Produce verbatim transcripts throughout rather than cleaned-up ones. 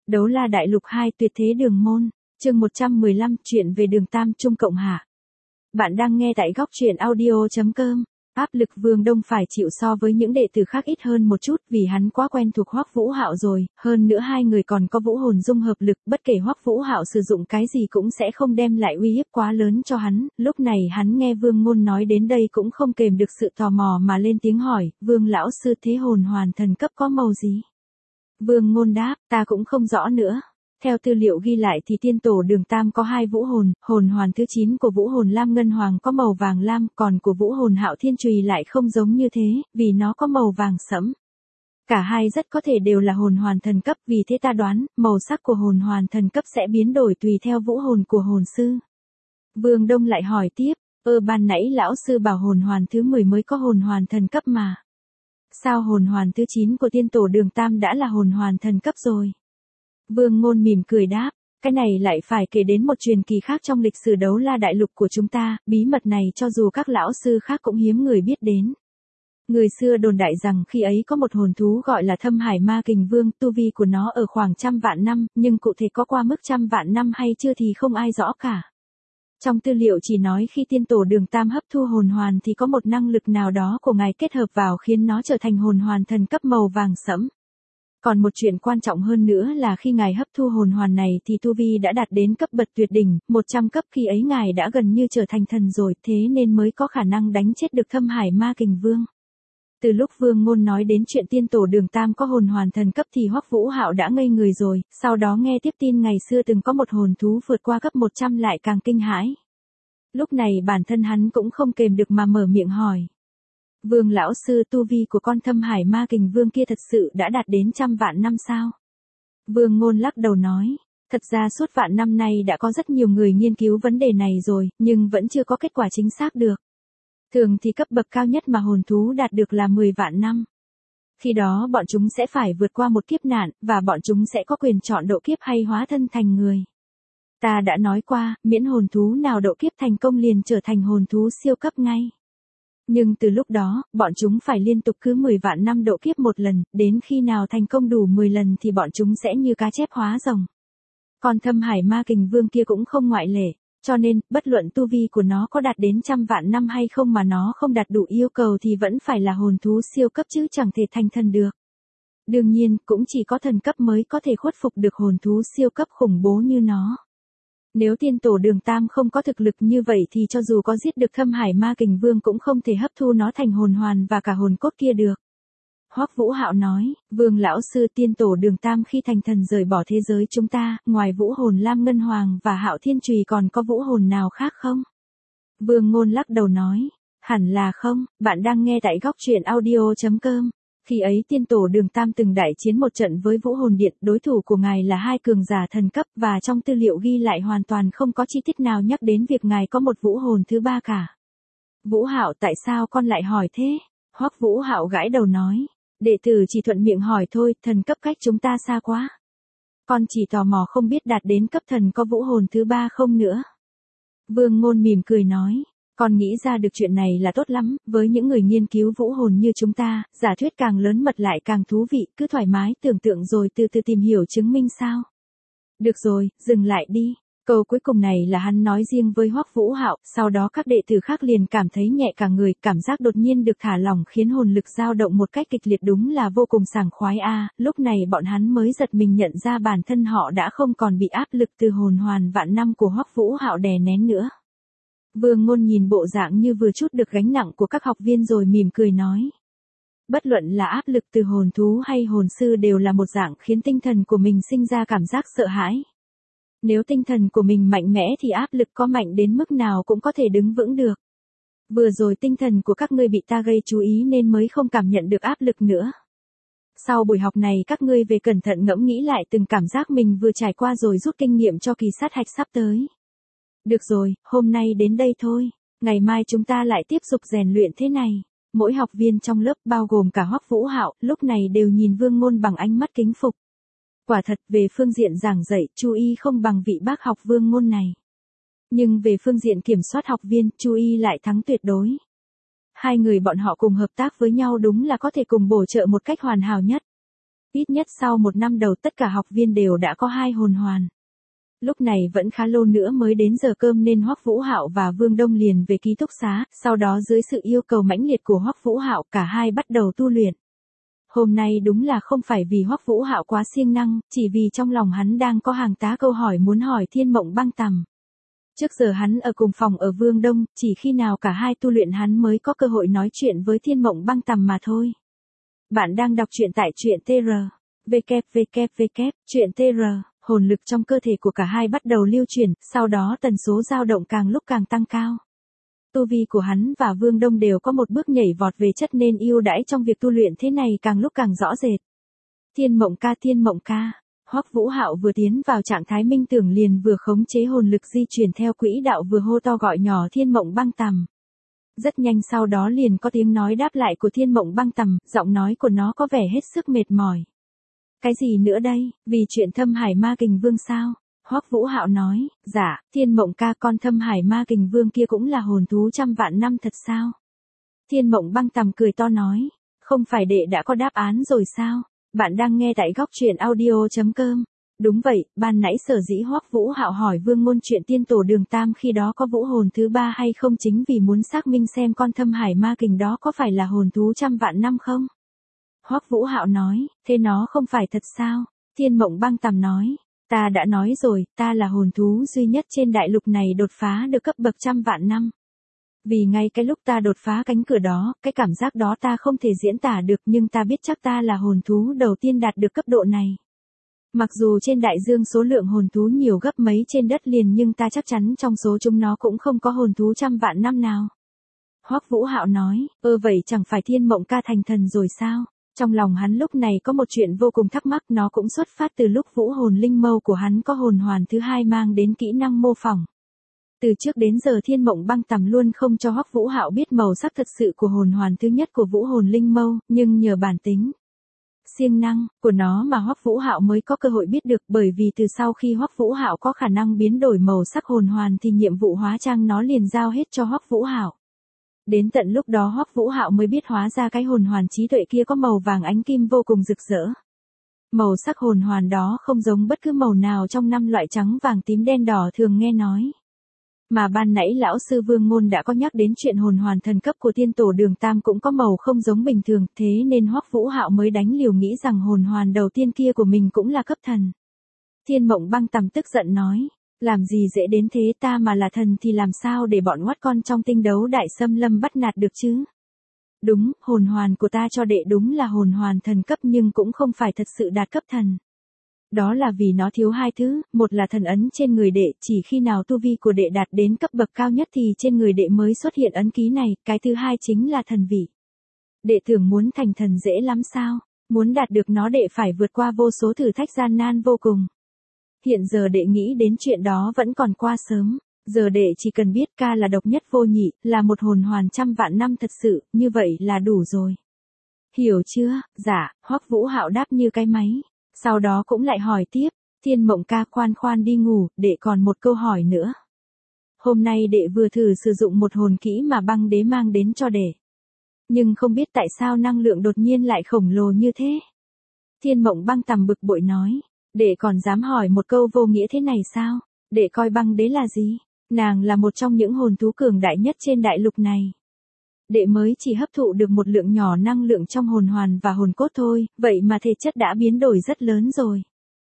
Đấu la đại lục hai tuyệt thế đường môn, chương một trăm mười lăm chuyện về đường Tam Trung Cộng hạ. Bạn đang nghe tại góc truyện audio.com. Áp lực Vương Đông phải chịu so với những đệ tử khác ít hơn một chút vì hắn quá quen thuộc Hoắc Vũ Hạo rồi, hơn nữa hai người còn có vũ hồn dung hợp lực, bất kể Hoắc Vũ Hạo sử dụng cái gì cũng sẽ không đem lại uy hiếp quá lớn cho hắn. Lúc này hắn nghe Vương Ngôn nói đến đây cũng không kềm được sự tò mò mà lên tiếng hỏi, Vương lão sư thế hồn hoàn thần cấp có màu gì? Vương Ngôn đáp, ta cũng không rõ nữa. Theo tư liệu ghi lại thì tiên tổ đường Tam có hai vũ hồn, hồn hoàn thứ chín của vũ hồn Lam Ngân Hoàng có màu vàng lam, còn của vũ hồn Hạo Thiên Chùy lại không giống như thế, vì nó có màu vàng sẫm. Cả hai rất có thể đều là hồn hoàn thần cấp, vì thế ta đoán, màu sắc của hồn hoàn thần cấp sẽ biến đổi tùy theo vũ hồn của hồn sư. Vương Đông lại hỏi tiếp, ơ ban nãy lão sư bảo hồn hoàn thứ mười mới có hồn hoàn thần cấp mà. Sao hồn hoàn thứ chín của tiên tổ đường Tam đã là hồn hoàn thần cấp rồi? Vương Ngôn mỉm cười đáp, cái này lại phải kể đến một truyền kỳ khác trong lịch sử đấu la đại lục của chúng ta, bí mật này cho dù các lão sư khác cũng hiếm người biết đến. Người xưa đồn đại rằng khi ấy có một hồn thú gọi là Thâm Hải Ma Kình Vương, tu vi của nó ở khoảng trăm vạn năm, nhưng cụ thể có qua mức trăm vạn năm hay chưa thì không ai rõ cả. Trong tư liệu chỉ nói khi tiên tổ đường Tam hấp thu hồn hoàn thì có một năng lực nào đó của ngài kết hợp vào khiến nó trở thành hồn hoàn thần cấp màu vàng sẫm. Còn một chuyện quan trọng hơn nữa là khi ngài hấp thu hồn hoàn này thì tu vi đã đạt đến cấp bậc tuyệt đỉnh, một trăm cấp, khi ấy ngài đã gần như trở thành thần rồi, thế nên mới có khả năng đánh chết được Thâm Hải Ma Kình Vương. Từ lúc Vương Ngôn nói đến chuyện tiên tổ đường Tam có hồn hoàn thần cấp thì Hoắc Vũ Hạo đã ngây người rồi, sau đó nghe tiếp tin ngày xưa từng có một hồn thú vượt qua cấp một trăm lại càng kinh hãi. Lúc này bản thân hắn cũng không kềm được mà mở miệng hỏi. Vương lão sư, tu vi của con Thâm Hải Ma Kình Vương kia thật sự đã đạt đến trăm vạn năm sao? Vương Ngôn lắc đầu nói, thật ra suốt vạn năm nay đã có rất nhiều người nghiên cứu vấn đề này rồi, nhưng vẫn chưa có kết quả chính xác được. Thường thì cấp bậc cao nhất mà hồn thú đạt được là mười vạn năm. Khi đó bọn chúng sẽ phải vượt qua một kiếp nạn, và bọn chúng sẽ có quyền chọn độ kiếp hay hóa thân thành người. Ta đã nói qua, miễn hồn thú nào độ kiếp thành công liền trở thành hồn thú siêu cấp ngay. Nhưng từ lúc đó, bọn chúng phải liên tục cứ mười vạn năm độ kiếp một lần, đến khi nào thành công đủ mười lần thì bọn chúng sẽ như cá chép hóa rồng. Còn Thâm Hải Ma Kình Vương kia cũng không ngoại lệ, cho nên, bất luận tu vi của nó có đạt đến trăm vạn năm hay không mà nó không đạt đủ yêu cầu thì vẫn phải là hồn thú siêu cấp chứ chẳng thể thành thần được. Đương nhiên, cũng chỉ có thần cấp mới có thể khuất phục được hồn thú siêu cấp khủng bố như nó. Nếu tiên tổ đường Tam không có thực lực như vậy thì cho dù có giết được Thâm Hải Ma Kình Vương cũng không thể hấp thu nó thành hồn hoàn và cả hồn cốt kia được. Hoắc Vũ Hạo nói, Vương lão sư, tiên tổ đường Tam khi thành thần rời bỏ thế giới chúng ta, ngoài vũ hồn Lam Ngân Hoàng và Hạo Thiên Chùy còn có vũ hồn nào khác không? Vương Ngôn lắc đầu nói, hẳn là không, bạn đang nghe tại góc truyện audio.com. Khi ấy tiên tổ đường Tam từng đại chiến một trận với vũ hồn điện, đối thủ của ngài là hai cường giả thần cấp và trong tư liệu ghi lại hoàn toàn không có chi tiết nào nhắc đến việc ngài có một vũ hồn thứ ba cả. Vũ Hạo, tại sao con lại hỏi thế? Hoắc Vũ Hạo gãi đầu nói, đệ tử chỉ thuận miệng hỏi thôi, thần cấp cách chúng ta xa quá. Con chỉ tò mò không biết đạt đến cấp thần có vũ hồn thứ ba không nữa. Vương Ngôn mỉm cười nói, con nghĩ ra được chuyện này là tốt lắm, với những người nghiên cứu vũ hồn như chúng ta, giả thuyết càng lớn mật lại càng thú vị, cứ thoải mái tưởng tượng rồi từ từ tìm hiểu chứng minh sao. Được rồi, dừng lại đi. Câu cuối cùng này là hắn nói riêng với Hoắc Vũ Hạo, sau đó các đệ tử khác liền cảm thấy nhẹ cả người, cảm giác đột nhiên được thả lỏng khiến hồn lực dao động một cách kịch liệt, đúng là vô cùng sảng khoái a. Lúc này bọn hắn mới giật mình nhận ra bản thân họ đã không còn bị áp lực từ hồn hoàn vạn năm của Hoắc Vũ Hạo đè nén nữa. Vương Ngôn nhìn bộ dạng như vừa chút được gánh nặng của các học viên rồi mỉm cười nói. Bất luận là áp lực từ hồn thú hay hồn sư đều là một dạng khiến tinh thần của mình sinh ra cảm giác sợ hãi. Nếu tinh thần của mình mạnh mẽ thì áp lực có mạnh đến mức nào cũng có thể đứng vững được. Vừa rồi tinh thần của các ngươi bị ta gây chú ý nên mới không cảm nhận được áp lực nữa. Sau buổi học này các ngươi về cẩn thận ngẫm nghĩ lại từng cảm giác mình vừa trải qua rồi rút kinh nghiệm cho kỳ sát hạch sắp tới. Được rồi, hôm nay đến đây thôi, ngày mai chúng ta lại tiếp tục rèn luyện thế này. Mỗi học viên trong lớp bao gồm cả Hoắc Vũ Hạo lúc này đều nhìn Vương Ngôn bằng ánh mắt kính phục. Quả thật về phương diện giảng dạy, Chu Y không bằng vị bác học Vương Ngôn này. Nhưng về phương diện kiểm soát học viên, Chu Y lại thắng tuyệt đối. Hai người bọn họ cùng hợp tác với nhau đúng là có thể cùng bổ trợ một cách hoàn hảo nhất. Ít nhất sau một năm đầu tất cả học viên đều đã có hai hồn hoàn. Lúc này vẫn khá lâu nữa mới đến giờ cơm nên Hoắc Vũ Hạo và Vương Đông liền về ký túc xá, sau đó dưới sự yêu cầu mãnh liệt của Hoắc Vũ Hạo cả hai bắt đầu tu luyện. Hôm nay đúng là không phải vì Hoắc Vũ Hạo quá siêng năng, chỉ vì trong lòng hắn đang có hàng tá câu hỏi muốn hỏi Thiên Mộng Băng Tằm. Trước giờ hắn ở cùng phòng ở Vương Đông, chỉ khi nào cả hai tu luyện hắn mới có cơ hội nói chuyện với Thiên Mộng Băng Tằm mà thôi. Bạn đang đọc truyện tại truyện tê rờ. vê kép vê kép vê kép, truyện tê rờ, hồn lực trong cơ thể của cả hai bắt đầu lưu chuyển, sau đó tần số dao động càng lúc càng tăng cao. Tu vi của hắn và Vương Đông đều có một bước nhảy vọt về chất nên ưu đãi trong việc tu luyện thế này càng lúc càng rõ rệt. Thiên Mộng ca, Thiên Mộng ca. Hoắc Vũ Hạo vừa tiến vào trạng thái minh tưởng liền vừa khống chế hồn lực di chuyển theo quỹ đạo vừa hô to gọi nhỏ Thiên Mộng Băng Tằm. Rất nhanh sau đó liền có tiếng nói đáp lại của Thiên Mộng Băng Tằm, giọng nói của nó có vẻ hết sức mệt mỏi. Cái gì nữa đây, vì chuyện Thâm Hải Ma Kình Vương sao? Hoắc Vũ Hạo nói, dạ, Thiên Mộng ca, con Thâm Hải Ma Kình Vương kia cũng là hồn thú trăm vạn năm thật sao? Thiên Mộng Băng Tằm cười to nói, không phải đệ đã có đáp án rồi sao? Bạn đang nghe tại góc truyện audio chấm com. Đúng vậy, ban nãy sở dĩ Hoắc Vũ Hạo hỏi Vương Ngôn chuyện tiên tổ Đường Tam khi đó có vũ hồn thứ ba hay không chính vì muốn xác minh xem con Thâm Hải Ma Kình đó có phải là hồn thú trăm vạn năm không? Hoắc Vũ Hạo nói, thế nó không phải thật sao? Thiên Mộng Băng Tằm nói, ta đã nói rồi, ta là hồn thú duy nhất trên đại lục này đột phá được cấp bậc trăm vạn năm. Vì ngay cái lúc ta đột phá cánh cửa đó, cái cảm giác đó ta không thể diễn tả được nhưng ta biết chắc ta là hồn thú đầu tiên đạt được cấp độ này. Mặc dù trên đại dương số lượng hồn thú nhiều gấp mấy trên đất liền nhưng ta chắc chắn trong số chúng nó cũng không có hồn thú trăm vạn năm nào. Hoắc Vũ Hạo nói, ơ vậy chẳng phải Thiên Mộng ca thành thần rồi sao? Trong lòng hắn lúc này có một chuyện vô cùng thắc mắc, nó cũng xuất phát từ lúc vũ hồn linh mâu của hắn có hồn hoàn thứ hai mang đến kỹ năng mô phỏng. Từ trước đến giờ Thiên Mộng Băng Tằm luôn không cho Hoắc Vũ Hạo biết màu sắc thật sự của hồn hoàn thứ nhất của vũ hồn linh mâu, nhưng nhờ bản tính siêng năng của nó mà Hoắc Vũ Hạo mới có cơ hội biết được, bởi vì từ sau khi Hoắc Vũ Hạo có khả năng biến đổi màu sắc hồn hoàn thì nhiệm vụ hóa trang nó liền giao hết cho Hoắc Vũ Hạo. Đến tận lúc đó Hoắc Vũ Hạo mới biết hóa ra cái hồn hoàn trí tuệ kia có màu vàng ánh kim vô cùng rực rỡ. Màu sắc hồn hoàn đó không giống bất cứ màu nào trong năm loại trắng vàng tím đen đỏ thường nghe nói. Mà ban nãy lão sư Vương Ngôn đã có nhắc đến chuyện hồn hoàn thần cấp của tiên tổ Đường Tam cũng có màu không giống bình thường, thế nên Hoắc Vũ Hạo mới đánh liều nghĩ rằng hồn hoàn đầu tiên kia của mình cũng là cấp thần. Thiên Mộng Băng Tằm tức giận nói, làm gì dễ đến thế, ta mà là thần thì làm sao để bọn oát con trong tinh đấu đại xâm lâm bắt nạt được chứ? Đúng, hồn hoàn của ta cho đệ đúng là hồn hoàn thần cấp nhưng cũng không phải thật sự đạt cấp thần. Đó là vì nó thiếu hai thứ, một là thần ấn trên người đệ, chỉ khi nào tu vi của đệ đạt đến cấp bậc cao nhất thì trên người đệ mới xuất hiện ấn ký này, cái thứ hai chính là thần vị. Đệ tưởng muốn thành thần dễ lắm sao? Muốn đạt được nó đệ phải vượt qua vô số thử thách gian nan vô cùng. Hiện giờ đệ nghĩ đến chuyện đó vẫn còn quá sớm, giờ đệ chỉ cần biết ca là độc nhất vô nhị, là một hồn hoàn trăm vạn năm thật sự, như vậy là đủ rồi. Hiểu chưa? Dạ, Hoắc Vũ Hạo đáp như cái máy. Sau đó cũng lại hỏi tiếp, Thiên Mộng ca, khoan khoan đi ngủ, đệ còn một câu hỏi nữa. Hôm nay đệ vừa thử sử dụng một hồn kỹ mà băng đế mang đến cho đệ. Nhưng không biết tại sao năng lượng đột nhiên lại khổng lồ như thế. Thiên Mộng Băng Tằm bực bội nói, đệ còn dám hỏi một câu vô nghĩa thế này sao? Đệ coi băng đế là gì? Nàng là một trong những hồn thú cường đại nhất trên đại lục này. Đệ mới chỉ hấp thụ được một lượng nhỏ năng lượng trong hồn hoàn và hồn cốt thôi, vậy mà thể chất đã biến đổi rất lớn rồi.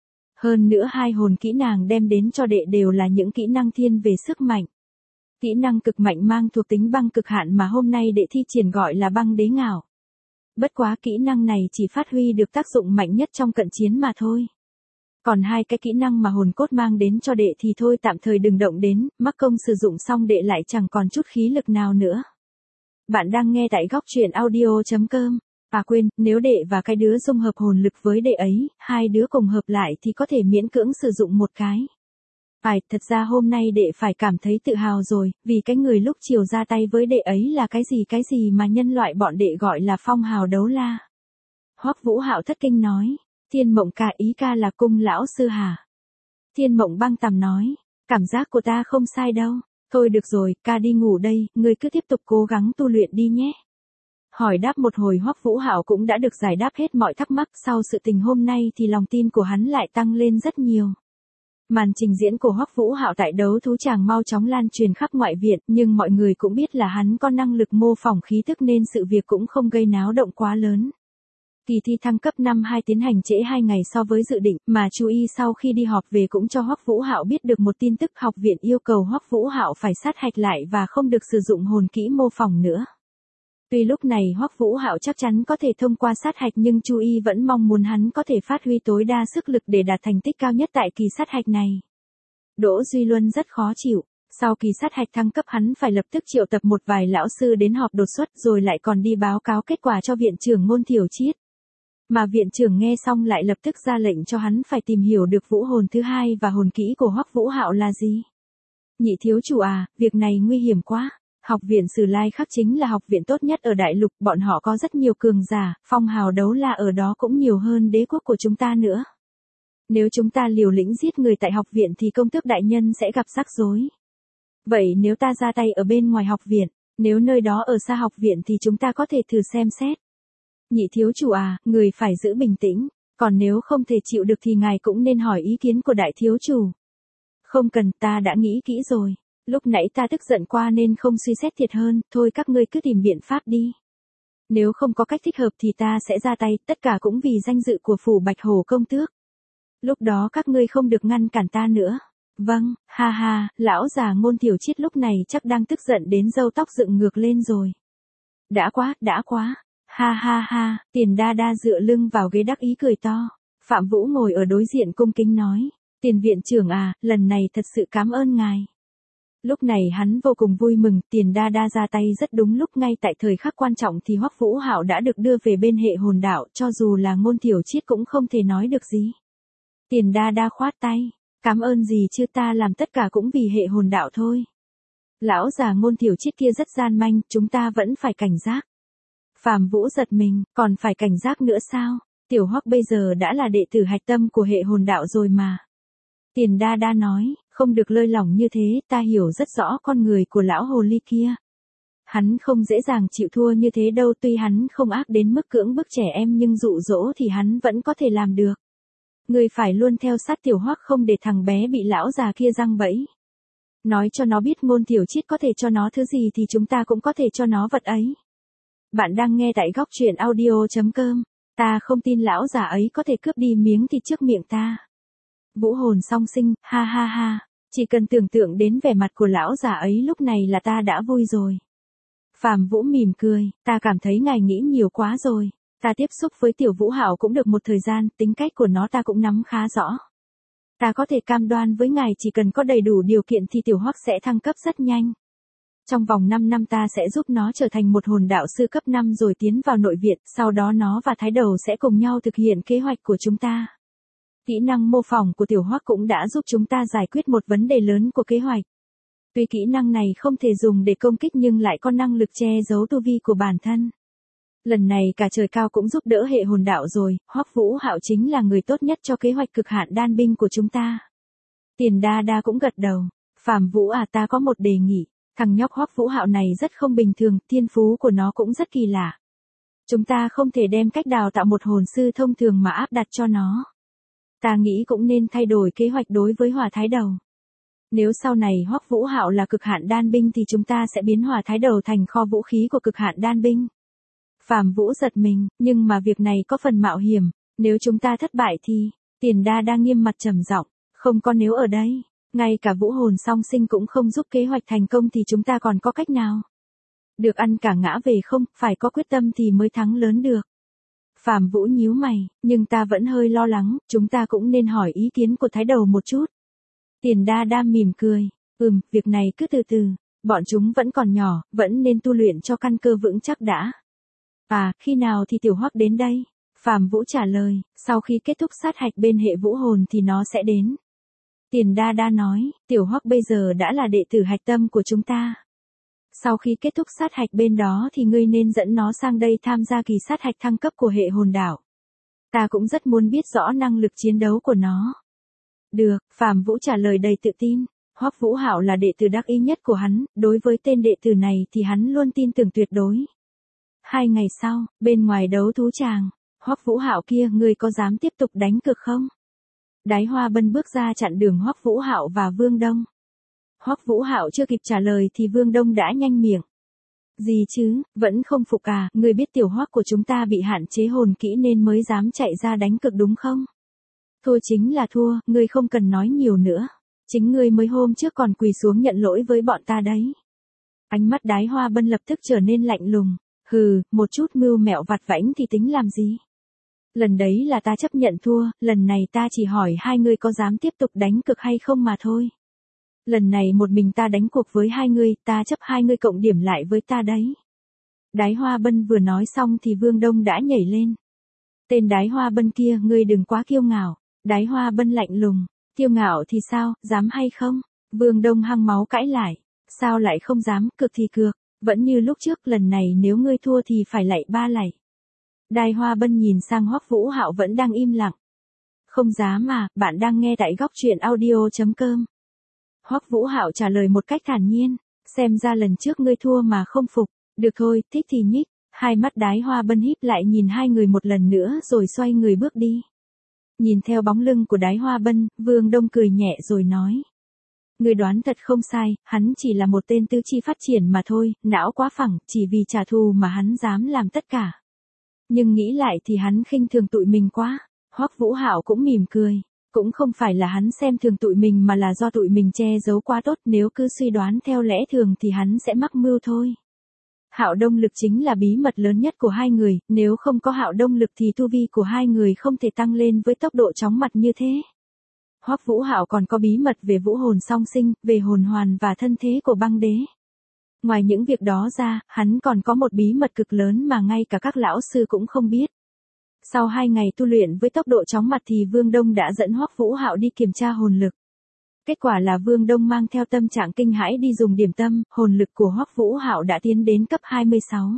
Hơn nữa hai hồn kỹ nàng đem đến cho đệ đều là những kỹ năng thiên về sức mạnh. Kỹ năng cực mạnh mang thuộc tính băng cực hạn mà hôm nay đệ thi triển gọi là băng đế ngạo. Bất quá kỹ năng này chỉ phát huy được tác dụng mạnh nhất trong cận chiến mà thôi. Còn hai cái kỹ năng mà hồn cốt mang đến cho đệ thì thôi tạm thời đừng động đến, mắc công sử dụng xong đệ lại chẳng còn chút khí lực nào nữa. Bạn đang nghe tại góc truyện audio chấm com. À quên, nếu đệ và cái đứa dung hợp hồn lực với đệ ấy, hai đứa cùng hợp lại thì có thể miễn cưỡng sử dụng một cái. Phải, thật ra hôm nay đệ phải cảm thấy tự hào rồi, vì cái người lúc chiều ra tay với đệ ấy là cái gì cái gì mà nhân loại bọn đệ gọi là phong hào đấu la. Hoắc Vũ Hạo thất kinh nói, Thiên Mộng ca, ý ca là cung lão sư hả? Thiên Mộng Băng Tằm nói, cảm giác của ta không sai đâu. Thôi được rồi, ca đi ngủ đây, ngươi cứ tiếp tục cố gắng tu luyện đi nhé. Hỏi đáp một hồi Hoắc Vũ Hạo cũng đã được giải đáp hết mọi thắc mắc, sau sự tình hôm nay thì lòng tin của hắn lại tăng lên rất nhiều. Màn trình diễn của Hoắc Vũ Hạo tại đấu thú tràng mau chóng lan truyền khắp ngoại viện, nhưng mọi người cũng biết là hắn có năng lực mô phỏng khí tức nên sự việc cũng không gây náo động quá lớn. Kỳ thi thăng cấp năm hai tiến hành trễ hai ngày so với dự định, mà Chu Y sau khi đi họp về cũng cho Hoắc Vũ Hạo biết được một tin tức, học viện yêu cầu Hoắc Vũ Hạo phải sát hạch lại và không được sử dụng hồn kỹ mô phỏng nữa. Tuy lúc này Hoắc Vũ Hạo chắc chắn có thể thông qua sát hạch, nhưng Chu Y vẫn mong muốn hắn có thể phát huy tối đa sức lực để đạt thành tích cao nhất tại kỳ sát hạch này. Đỗ Duy Luân rất khó chịu. Sau kỳ sát hạch thăng cấp hắn phải lập tức triệu tập một vài lão sư đến họp đột xuất, rồi lại còn đi báo cáo kết quả cho viện trưởng Ngôn Thiểu Triết. Mà viện trưởng nghe xong lại lập tức ra lệnh cho hắn phải tìm hiểu được vũ hồn thứ hai và hồn kỹ của Hoắc Vũ Hạo là gì. Nhị thiếu chủ à, việc này nguy hiểm quá. Học viện Sử Lai Khắc chính là học viện tốt nhất ở đại lục, bọn họ có rất nhiều cường giả, phong hào đấu la ở đó cũng nhiều hơn đế quốc của chúng ta nữa. Nếu chúng ta liều lĩnh giết người tại học viện thì công tước đại nhân sẽ gặp rắc rối. Vậy nếu ta ra tay ở bên ngoài học viện, nếu nơi đó ở xa học viện thì chúng ta có thể thử xem xét. Nhị thiếu chủ à, người phải giữ bình tĩnh, còn nếu không thể chịu được thì ngài cũng nên hỏi ý kiến của đại thiếu chủ. Không cần, ta đã nghĩ kỹ rồi. Lúc nãy ta tức giận qua nên không suy xét thiệt hơn, thôi các ngươi cứ tìm biện pháp đi. Nếu không có cách thích hợp thì ta sẽ ra tay, tất cả cũng vì danh dự của phủ Bạch Hổ công tước. Lúc đó các ngươi không được ngăn cản ta nữa. Vâng, ha ha, lão già Ngôn Thiểu Triết lúc này chắc đang tức giận đến râu tóc dựng ngược lên rồi. Đã quá, đã quá. Ha ha ha, Tiền Đa Đa dựa lưng vào ghế đắc ý cười to. Phạm Vũ ngồi ở đối diện cung kính nói, Tiền viện trưởng à, lần này thật sự cảm ơn ngài. Lúc này hắn vô cùng vui mừng, Tiền Đa Đa ra tay rất đúng lúc, ngay tại thời khắc quan trọng thì Hoắc Vũ Hạo đã được đưa về bên hệ hồn đạo, cho dù là Ngôn Thiểu Triết cũng không thể nói được gì. Tiền Đa Đa khoát tay, cảm ơn gì chứ, ta làm tất cả cũng vì hệ hồn đạo thôi. Lão già Ngôn Thiểu Triết kia rất gian manh, chúng ta vẫn phải cảnh giác. Phạm Vũ giật mình, còn phải cảnh giác nữa sao? Tiểu Hoắc bây giờ đã là đệ tử hạch tâm của hệ hồn đạo rồi mà. Tiền Đa Đa nói, không được lơi lỏng như thế, ta hiểu rất rõ con người của lão hồ ly kia. Hắn không dễ dàng chịu thua như thế đâu, tuy hắn không ác đến mức cưỡng bức trẻ em nhưng dụ dỗ thì hắn vẫn có thể làm được. Người phải luôn theo sát Tiểu Hoắc, không để thằng bé bị lão già kia giăng bẫy. Nói cho nó biết Ngôn Thiểu Triết có thể cho nó thứ gì thì chúng ta cũng có thể cho nó vật ấy. Bạn đang nghe tại góc truyện audio chấm com. Ta không tin lão già ấy có thể cướp đi miếng thịt trước miệng ta. Vũ hồn song sinh, ha ha ha. Chỉ cần tưởng tượng đến vẻ mặt của lão già ấy lúc này là ta đã vui rồi. Phạm Vũ mỉm cười, ta cảm thấy ngài nghĩ nhiều quá rồi. Ta tiếp xúc với Tiểu Vũ Hạo cũng được một thời gian, tính cách của nó ta cũng nắm khá rõ. Ta có thể cam đoan với ngài chỉ cần có đầy đủ điều kiện thì Tiểu Hoắc sẽ thăng cấp rất nhanh. Trong vòng năm năm ta sẽ giúp nó trở thành một hồn đạo sư cấp năm rồi tiến vào nội viện, sau đó nó và Thái Đầu sẽ cùng nhau thực hiện kế hoạch của chúng ta. Kỹ năng mô phỏng của Tiểu Hoắc cũng đã giúp chúng ta giải quyết một vấn đề lớn của kế hoạch. Tuy kỹ năng này không thể dùng để công kích nhưng lại có năng lực che giấu tu vi của bản thân. Lần này cả trời cao cũng giúp đỡ hệ hồn đạo rồi, Hoắc Vũ Hạo chính là người tốt nhất cho kế hoạch cực hạn đan binh của chúng ta. Tiền Đa Đa cũng gật đầu. Phạm Vũ à, ta có một đề nghị. Thằng nhóc Hoắc Vũ Hạo này rất không bình thường, thiên phú của nó cũng rất kỳ lạ. Chúng ta không thể đem cách đào tạo một hồn sư thông thường mà áp đặt cho nó. Ta nghĩ cũng nên thay đổi kế hoạch đối với Hỏa Thái Đầu. Nếu sau này Hoắc Vũ Hạo là cực hạn đan binh thì chúng ta sẽ biến Hỏa Thái Đầu thành kho vũ khí của cực hạn đan binh. Phạm Vũ giật mình, nhưng mà việc này có phần mạo hiểm, nếu chúng ta thất bại thì, Tiền Đa đang nghiêm mặt trầm giọng, không có nếu ở đây, ngay cả vũ hồn song sinh cũng không giúp kế hoạch thành công thì chúng ta còn có cách nào? Được ăn cả ngã về không, phải có quyết tâm thì mới thắng lớn được. Phạm Vũ nhíu mày, nhưng ta vẫn hơi lo lắng, chúng ta cũng nên hỏi ý kiến của Thái Đầu một chút. Tiền Đa Đa mỉm cười, ừm, việc này cứ từ từ, bọn chúng vẫn còn nhỏ, vẫn nên tu luyện cho căn cơ vững chắc đã. À, khi nào thì Tiểu Hoắc đến đây? Phạm Vũ trả lời, sau khi kết thúc sát hạch bên hệ vũ hồn thì nó sẽ đến. Tiền Đa Đa nói, Tiểu Hoắc bây giờ đã là đệ tử hạch tâm của chúng ta. Sau khi kết thúc sát hạch bên đó thì ngươi nên dẫn nó sang đây tham gia kỳ sát hạch thăng cấp của hệ hồn đảo. Ta cũng rất muốn biết rõ năng lực chiến đấu của nó. Được, Phạm Vũ trả lời đầy tự tin. Hoắc Vũ Hạo là đệ tử đắc ý nhất của hắn, đối với tên đệ tử này thì hắn luôn tin tưởng tuyệt đối. Hai ngày sau, bên ngoài đấu thú tràng, Hoắc Vũ Hạo kia, ngươi có dám tiếp tục đánh cược không? Đái Hoa Bân bước ra chặn đường Hoắc Vũ Hạo và Vương Đông. Hoắc Vũ Hạo chưa kịp trả lời thì Vương Đông đã nhanh miệng. Gì chứ, vẫn không phục à, ngươi biết tiểu Hoắc của chúng ta bị hạn chế hồn kỹ nên mới dám chạy ra đánh cược đúng không? Thua chính là thua, ngươi không cần nói nhiều nữa. Chính ngươi mới hôm trước còn quỳ xuống nhận lỗi với bọn ta đấy. Ánh mắt Đái Hoa Bân lập tức trở nên lạnh lùng. Hừ, một chút mưu mẹo vặt vãnh thì tính làm gì? Lần đấy là ta chấp nhận thua, lần này ta chỉ hỏi hai ngươi có dám tiếp tục đánh cược hay không mà thôi. Lần này một mình ta đánh cuộc với hai ngươi, ta chấp hai ngươi cộng điểm lại với ta đấy. Đái Hoa Bân vừa nói xong thì Vương Đông đã nhảy lên. Tên Đái Hoa Bân kia, ngươi đừng quá kiêu ngạo. Đái Hoa Bân lạnh lùng. Kiêu ngạo thì sao, dám hay không? Vương Đông hăng máu cãi lại. Sao lại không dám, cược thì cược. Vẫn như lúc trước, lần này nếu ngươi thua thì phải lạy ba lạy. Đái Hoa Bân nhìn sang Hoắc Vũ Hạo vẫn đang im lặng. Không dám mà, bạn đang nghe tại góc truyện audio chấm com. Hoắc Vũ Hạo trả lời một cách thản nhiên. Xem ra lần trước ngươi thua mà không phục. Được thôi, thích thì nhích. Hai mắt Đái Hoa Bân híp lại nhìn hai người một lần nữa rồi xoay người bước đi. Nhìn theo bóng lưng của Đái Hoa Bân, Vương Đông cười nhẹ rồi nói. Người đoán thật không sai, hắn chỉ là một tên tứ chi phát triển mà thôi, não quá phẳng, chỉ vì trả thù mà hắn dám làm tất cả. Nhưng nghĩ lại thì hắn khinh thường tụi mình quá. Hoắc Vũ Hạo cũng mỉm cười. Cũng không phải là hắn xem thường tụi mình mà là do tụi mình che giấu quá tốt, nếu cứ suy đoán theo lẽ thường thì hắn sẽ mắc mưu thôi. Hạo Đông Lực chính là bí mật lớn nhất của hai người, nếu không có Hạo Đông Lực thì tu vi của hai người không thể tăng lên với tốc độ chóng mặt như thế. Hoắc Vũ Hạo còn có bí mật về vũ hồn song sinh, về hồn hoàn và thân thế của băng đế. Ngoài những việc đó ra, hắn còn có một bí mật cực lớn mà ngay cả các lão sư cũng không biết. Sau hai ngày tu luyện với tốc độ chóng mặt thì Vương Đông đã dẫn Hoắc Vũ Hạo đi kiểm tra hồn lực. Kết quả là Vương Đông mang theo tâm trạng kinh hãi đi dùng điểm tâm, hồn lực của Hoắc Vũ Hạo đã tiến đến cấp hai mươi sáu.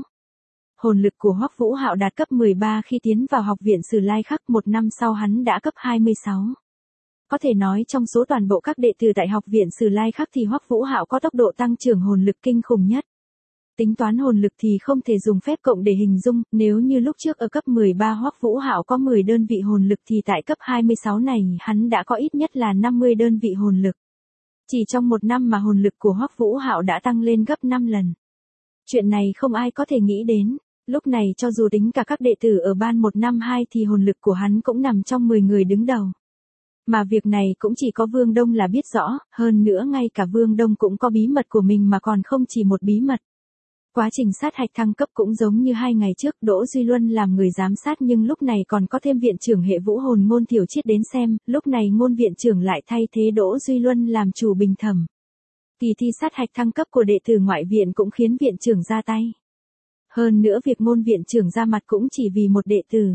Hồn lực của Hoắc Vũ Hạo đạt cấp mười ba khi tiến vào học viện Sử Lai Khắc, một năm sau hắn đã cấp hai mươi sáu. Có thể nói trong số toàn bộ các đệ tử tại học viện Sử Lai Khắc thì Hoắc Vũ Hạo có tốc độ tăng trưởng hồn lực kinh khủng nhất. Tính toán hồn lực thì không thể dùng phép cộng để hình dung, nếu như lúc trước ở cấp mười ba Hoắc Vũ Hạo có mười đơn vị hồn lực thì tại cấp hai mươi sáu này hắn đã có ít nhất là năm mươi đơn vị hồn lực. Chỉ trong một năm mà hồn lực của Hoắc Vũ Hạo đã tăng lên gấp năm lần. Chuyện này không ai có thể nghĩ đến, lúc này cho dù tính cả các đệ tử ở ban một năm hai thì hồn lực của hắn cũng nằm trong mười người đứng đầu. Mà việc này cũng chỉ có Vương Đông là biết rõ, hơn nữa ngay cả Vương Đông cũng có bí mật của mình mà còn không chỉ một bí mật. Quá trình sát hạch thăng cấp cũng giống như hai ngày trước, Đỗ Duy Luân làm người giám sát nhưng lúc này còn có thêm viện trưởng hệ vũ hồn Ngôn Thiểu Triết đến xem, lúc này Ngôn viện trưởng lại thay thế Đỗ Duy Luân làm chủ bình thẩm. Kỳ thi sát hạch thăng cấp của đệ tử ngoại viện cũng khiến viện trưởng ra tay. Hơn nữa việc Ngôn viện trưởng ra mặt cũng chỉ vì một đệ tử.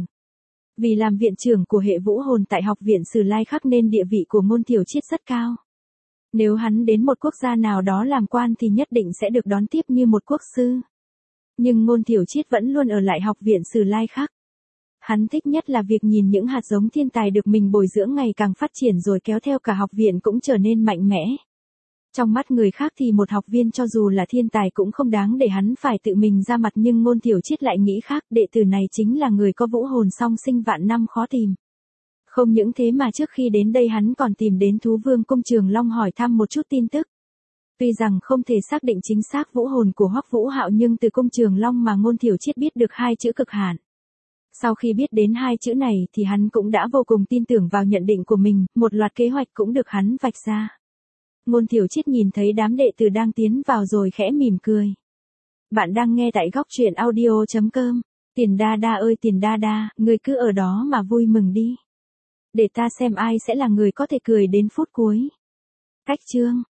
Vì làm viện trưởng của hệ vũ hồn tại học viện Sử Lai Khắc nên địa vị của Ngôn Thiểu Triết rất cao. Nếu hắn đến một quốc gia nào đó làm quan thì nhất định sẽ được đón tiếp như một quốc sư. Nhưng Ngôn Thiểu Triết vẫn luôn ở lại học viện Sử Lai Khắc. Hắn thích nhất là việc nhìn những hạt giống thiên tài được mình bồi dưỡng ngày càng phát triển rồi kéo theo cả học viện cũng trở nên mạnh mẽ. Trong mắt người khác thì một học viên cho dù là thiên tài cũng không đáng để hắn phải tự mình ra mặt, nhưng Ngôn Thiểu Triết lại nghĩ khác, đệ tử này chính là người có vũ hồn song sinh vạn năm khó tìm. Không những thế mà trước khi đến đây hắn còn tìm đến Thú Vương Cung Trường Long hỏi thăm một chút tin tức. Tuy rằng không thể xác định chính xác vũ hồn của Hoắc Vũ Hạo nhưng từ Cung Trường Long mà Ngôn Thiểu Triết biết được hai chữ cực hạn. Sau khi biết đến hai chữ này thì hắn cũng đã vô cùng tin tưởng vào nhận định của mình, một loạt kế hoạch cũng được hắn vạch ra. Ngôn Thiểu Triết nhìn thấy đám đệ tử đang tiến vào rồi khẽ mỉm cười. Bạn đang nghe tại góc truyện audio chấm com. Tiền đa đa ơi tiền đa đa, ngươi cứ ở đó mà vui mừng đi. Để ta xem ai sẽ là người có thể cười đến phút cuối. Cách chương